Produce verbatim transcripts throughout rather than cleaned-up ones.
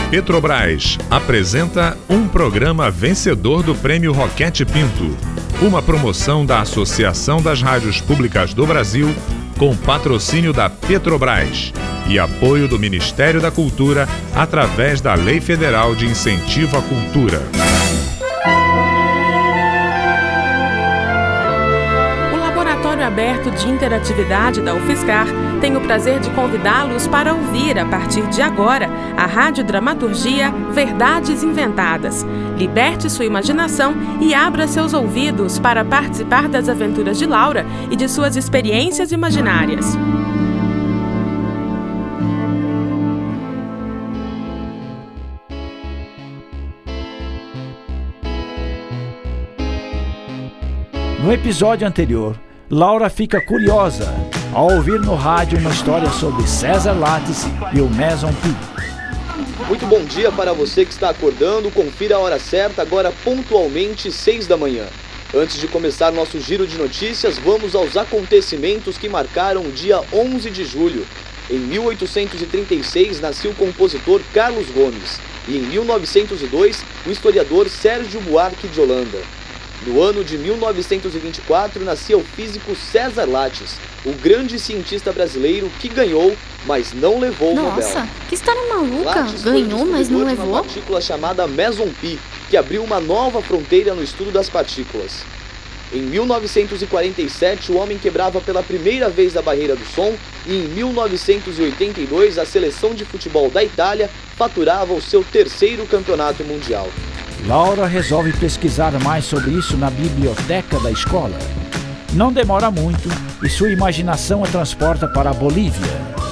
Petrobras apresenta um programa vencedor do Prêmio Roquete Pinto, uma promoção da Associação das Rádios Públicas do Brasil, com patrocínio da Petrobras e apoio do Ministério da Cultura através da Lei Federal de Incentivo à Cultura. O Laboratório Aberto de Interatividade da UFSCar tem o prazer de convidá-los para ouvir, a partir de agora, a radiodramaturgia Verdades Inventadas. Liberte sua imaginação e abra seus ouvidos para participar das aventuras de Laura e de suas experiências imaginárias. No episódio anterior, Laura fica curiosa ao ouvir no rádio uma história sobre César Lattes e o Mason P. Muito bom dia para você que está acordando. Confira a hora certa, agora pontualmente seis da manhã. Antes de começar nosso giro de notícias, vamos aos acontecimentos que marcaram o dia onze de julho. Em mil oitocentos e trinta e seis, nasceu o compositor Carlos Gomes. E em mil novecentos e dois, o historiador Sérgio Buarque de Holanda. No ano de mil novecentos e vinte e quatro, nascia o físico César Lattes, o grande cientista brasileiro que ganhou, mas não levou o Nobel. Nossa, que história maluca! Lattes Ganhou, mas não levou? Uma partícula chamada Mason P, que abriu uma nova fronteira no estudo das partículas. Em mil novecentos e quarenta e sete, o homem quebrava pela primeira vez a barreira do som e em mil novecentos e oitenta e dois, a seleção de futebol da Itália faturava o seu terceiro campeonato mundial. Laura resolve pesquisar mais sobre isso na biblioteca da escola. Não demora muito e sua imaginação a transporta para a Bolívia.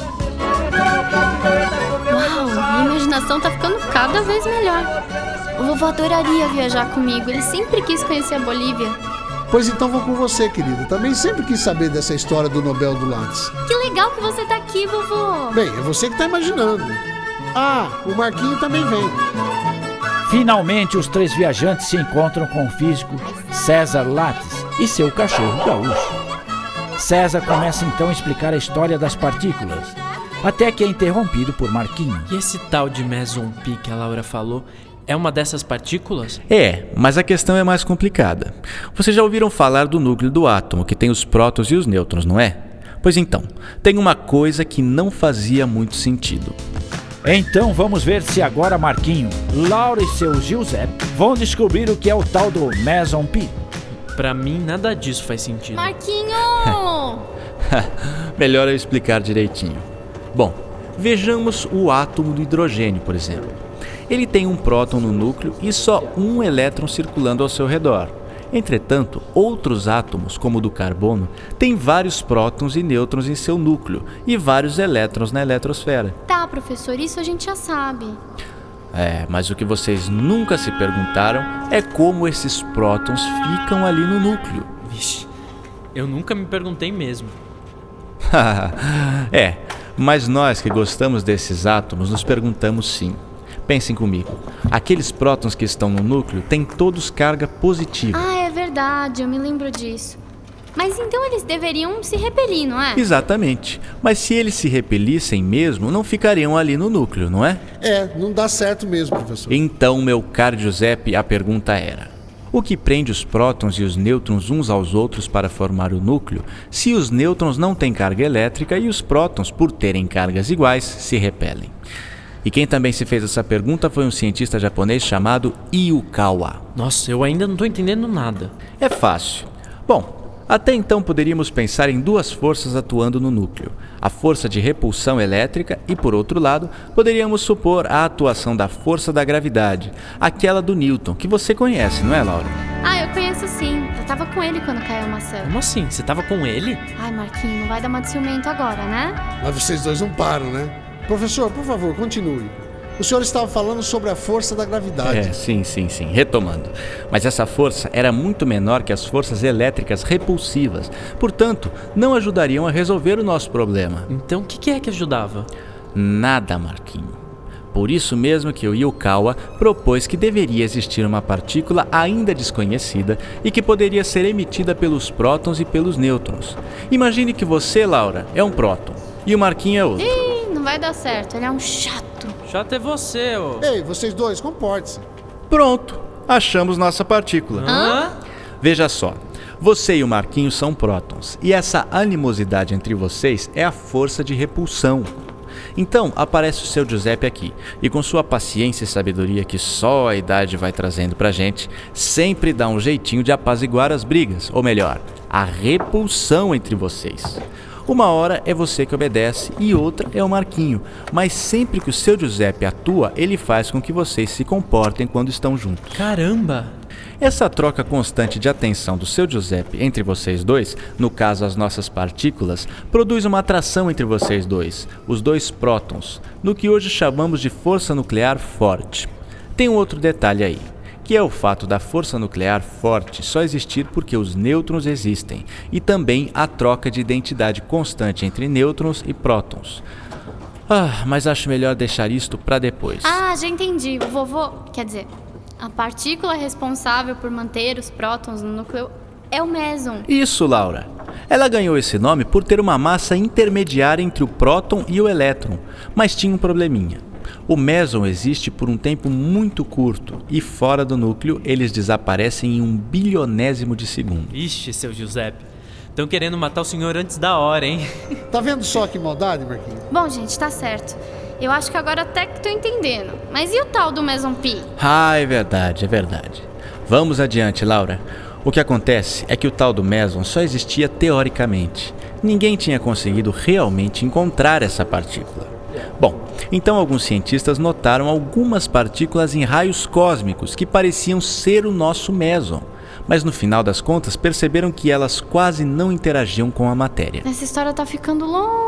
Uau, minha imaginação tá ficando cada vez melhor. O vovô adoraria viajar comigo, ele sempre quis conhecer a Bolívia. Pois então vou com você, querida. Também sempre quis saber dessa história do Nobel do Lattes. Que legal que você tá aqui, vovô. Bem, é você que tá imaginando. Ah, o Marquinho também vem. Finalmente, os três viajantes se encontram com o físico César Lattes e seu cachorro gaúcho. César começa então a explicar a história das partículas, até que é interrompido por Marquinho. E esse tal de Mason P que a Laura falou é uma dessas partículas? É, mas a questão é mais complicada. Vocês já ouviram falar do núcleo do átomo, que tem os prótons e os nêutrons, não é? Pois então, tem uma coisa que não fazia muito sentido. Então vamos ver se agora Marquinho, Laura e seu Giuseppe vão descobrir o que é o tal do Mason P. Pra mim, nada disso faz sentido. Marquinho! Melhor eu explicar direitinho. Bom, vejamos o átomo do hidrogênio, por exemplo. Ele tem um próton no núcleo e só um elétron circulando ao seu redor. Entretanto, outros átomos, como o do carbono, têm vários prótons e nêutrons em seu núcleo e vários elétrons na eletrosfera. Tá, professor, isso a gente já sabe. É, mas o que vocês nunca se perguntaram é como esses prótons ficam ali no núcleo. Vixe, eu nunca me perguntei mesmo. É, mas nós que gostamos desses átomos nos perguntamos sim. Pensem comigo, aqueles prótons que estão no núcleo têm todos carga positiva. Ah, é verdade, eu me lembro disso. Mas então eles deveriam se repelir, não é? Exatamente, mas se eles se repelissem mesmo, não ficariam ali no núcleo, não é? É, não dá certo mesmo, professor. Então, meu caro Giuseppe, a pergunta era: o que prende os prótons e os nêutrons uns aos outros para formar o núcleo, se os nêutrons não têm carga elétrica e os prótons, por terem cargas iguais, se repelem? E quem também se fez essa pergunta foi um cientista japonês chamado Iyukawa. Nossa, eu ainda não tô entendendo nada. É fácil. Bom, até então poderíamos pensar em duas forças atuando no núcleo. A força de repulsão elétrica e, por outro lado, poderíamos supor a atuação da força da gravidade, aquela do Newton, que você conhece, não é, Laura? Ah, eu conheço sim. Eu tava com ele quando caiu a maçã. Como assim? Você tava com ele? Ai, Marquinho, não vai dar uma de ciumento agora, né? Mas vocês dois não param, né? Professor, por favor, continue. O senhor estava falando sobre a força da gravidade. É, sim, sim, sim. Retomando. Mas essa força era muito menor que as forças elétricas repulsivas. Portanto, não ajudariam a resolver o nosso problema. Então, o que, que é que ajudava? Nada, Marquinho. Por isso mesmo que o Iyukawa propôs que deveria existir uma partícula ainda desconhecida e que poderia ser emitida pelos prótons e pelos nêutrons. Imagine que você, Laura, é um próton e o Marquinho é outro. Ih, não vai dar certo. Ele é um chato. Chato é você, ô. Ei, vocês dois, comportem-se. Pronto, achamos nossa partícula. Hã? Veja só, você e o Marquinho são prótons, e essa animosidade entre vocês é a força de repulsão. Então, aparece o seu Giuseppe aqui, e com sua paciência e sabedoria que só a idade vai trazendo pra gente, sempre dá um jeitinho de apaziguar as brigas, ou melhor, a repulsão entre vocês. Uma hora é você que obedece e outra é o Marquinho, mas sempre que o seu Giuseppe atua, ele faz com que vocês se comportem quando estão juntos. Caramba! Essa troca constante de atenção do seu Giuseppe entre vocês dois, no caso as nossas partículas, produz uma atração entre vocês dois, os dois prótons, no que hoje chamamos de força nuclear forte. Tem um outro detalhe aí, que é o fato da força nuclear forte só existir porque os nêutrons existem, e também a troca de identidade constante entre nêutrons e prótons. Ah, mas acho melhor deixar isto para depois. Ah, já entendi. O vovô, quer dizer, a partícula responsável por manter os prótons no núcleo é o meson. Isso, Laura. Ela ganhou esse nome por ter uma massa intermediária entre o próton e o elétron, mas tinha um probleminha. O meson existe por um tempo muito curto e fora do núcleo eles desaparecem em um bilionésimo de segundo. Ixi, seu Giuseppe. Estão querendo matar o senhor antes da hora, hein? Tá vendo só que maldade, Marquinhos? Bom, gente, tá certo. Eu acho que agora até que tô entendendo. Mas e o tal do meson pi? Ah, é verdade, é verdade. Vamos adiante, Laura. O que acontece é que o tal do meson só existia teoricamente. Ninguém tinha conseguido realmente encontrar essa partícula. Bom, então alguns cientistas notaram algumas partículas em raios cósmicos que pareciam ser o nosso meson, mas no final das contas perceberam que elas quase não interagiam com a matéria. Essa história tá ficando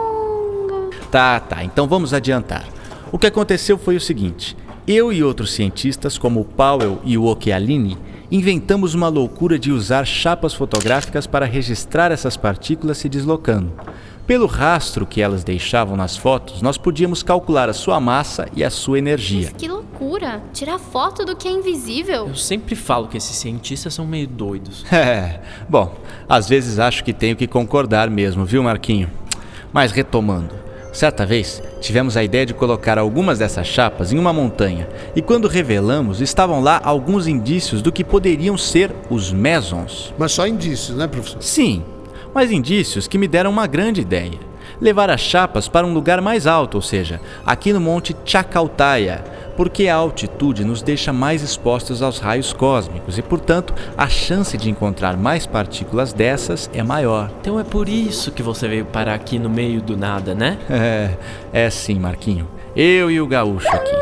longa. Tá, tá, então vamos adiantar. O que aconteceu foi o seguinte: eu e outros cientistas, como o Powell e o Occhialini, inventamos uma loucura de usar chapas fotográficas para registrar essas partículas se deslocando. Pelo rastro que elas deixavam nas fotos, nós podíamos calcular a sua massa e a sua energia. Mas que loucura! Tirar foto do que é invisível. Eu sempre falo que esses cientistas são meio doidos. É, bom, às vezes acho que tenho que concordar mesmo, viu, Marquinho? Mas retomando, certa vez tivemos a ideia de colocar algumas dessas chapas em uma montanha, e quando revelamos, estavam lá alguns indícios do que poderiam ser os mesons. Mas só indícios, né, professor? Sim, mas indícios que me deram uma grande ideia. Levar as chapas para um lugar mais alto, ou seja, aqui no Monte Chacaltaya, porque a altitude nos deixa mais expostos aos raios cósmicos e, portanto, a chance de encontrar mais partículas dessas é maior. Então é por isso que você veio parar aqui no meio do nada, né? É, é sim, Marquinho. Eu e o gaúcho aqui.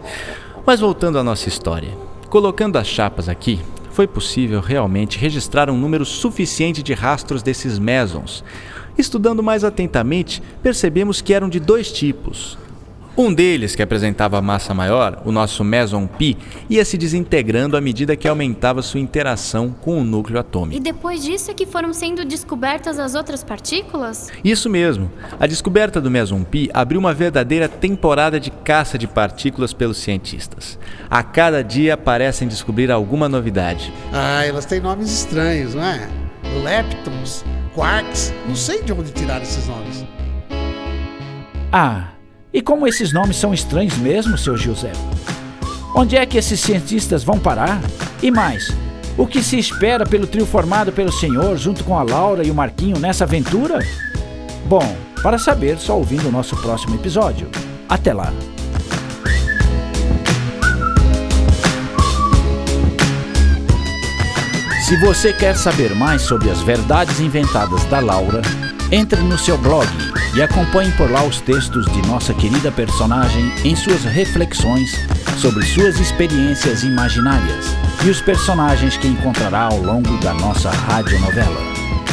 Mas voltando à nossa história, colocando as chapas aqui, foi possível realmente registrar um número suficiente de rastros desses mesons. Estudando mais atentamente, percebemos que eram de dois tipos. Um deles, que apresentava massa maior, o nosso meson pi, ia se desintegrando à medida que aumentava sua interação com o núcleo atômico. E depois disso é que foram sendo descobertas as outras partículas? Isso mesmo. A descoberta do meson pi abriu uma verdadeira temporada de caça de partículas pelos cientistas. A cada dia parecem descobrir alguma novidade. Ah, elas têm nomes estranhos, não é? Leptons, quarks, não sei de onde tiraram esses nomes. Ah, e como esses nomes são estranhos mesmo, seu Giuseppe? Onde é que esses cientistas vão parar? E mais, o que se espera pelo trio formado pelo senhor junto com a Laura e o Marquinho nessa aventura? Bom, para saber, só ouvindo o nosso próximo episódio. Até lá! Se você quer saber mais sobre as verdades inventadas da Laura, entre no seu blog e acompanhe por lá os textos de nossa querida personagem em suas reflexões sobre suas experiências imaginárias e os personagens que encontrará ao longo da nossa radionovela.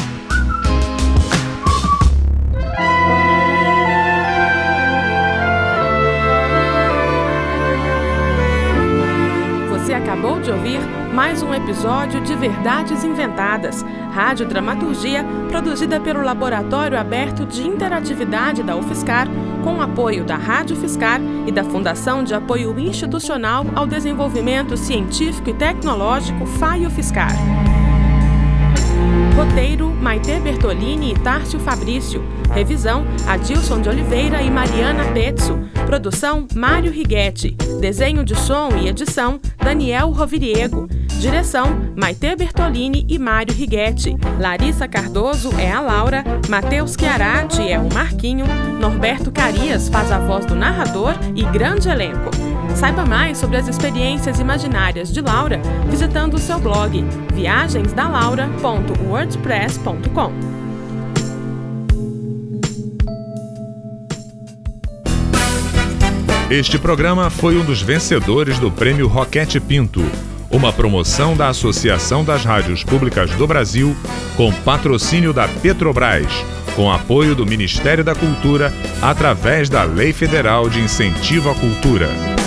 Você acabou de ouvir mais um episódio de Verdades Inventadas, radiodramaturgia produzida pelo Laboratório Aberto de Interatividade da UFSCar, com apoio da Rádio UFSCar e da Fundação de Apoio Institucional ao Desenvolvimento Científico e Tecnológico F A I UFSCar. Roteiro, Maitê Bertolini e Tárcio Fabrício. Revisão, Adilson de Oliveira e Mariana Petzo. Produção, Mário Righetti. Desenho de som e edição, Daniel Roviriego. Direção, Maitê Bertolini e Mário Righetti. Larissa Cardoso é a Laura, Matheus Chiarati é o Marquinho, Norberto Carias faz a voz do narrador e grande elenco. Saiba mais sobre as experiências imaginárias de Laura visitando o seu blog viagens da laura ponto wordpress ponto com. Este programa foi um dos vencedores do Prêmio Roquete Pinto, uma promoção da Associação das Rádios Públicas do Brasil, com patrocínio da Petrobras, com apoio do Ministério da Cultura, através da Lei Federal de Incentivo à Cultura.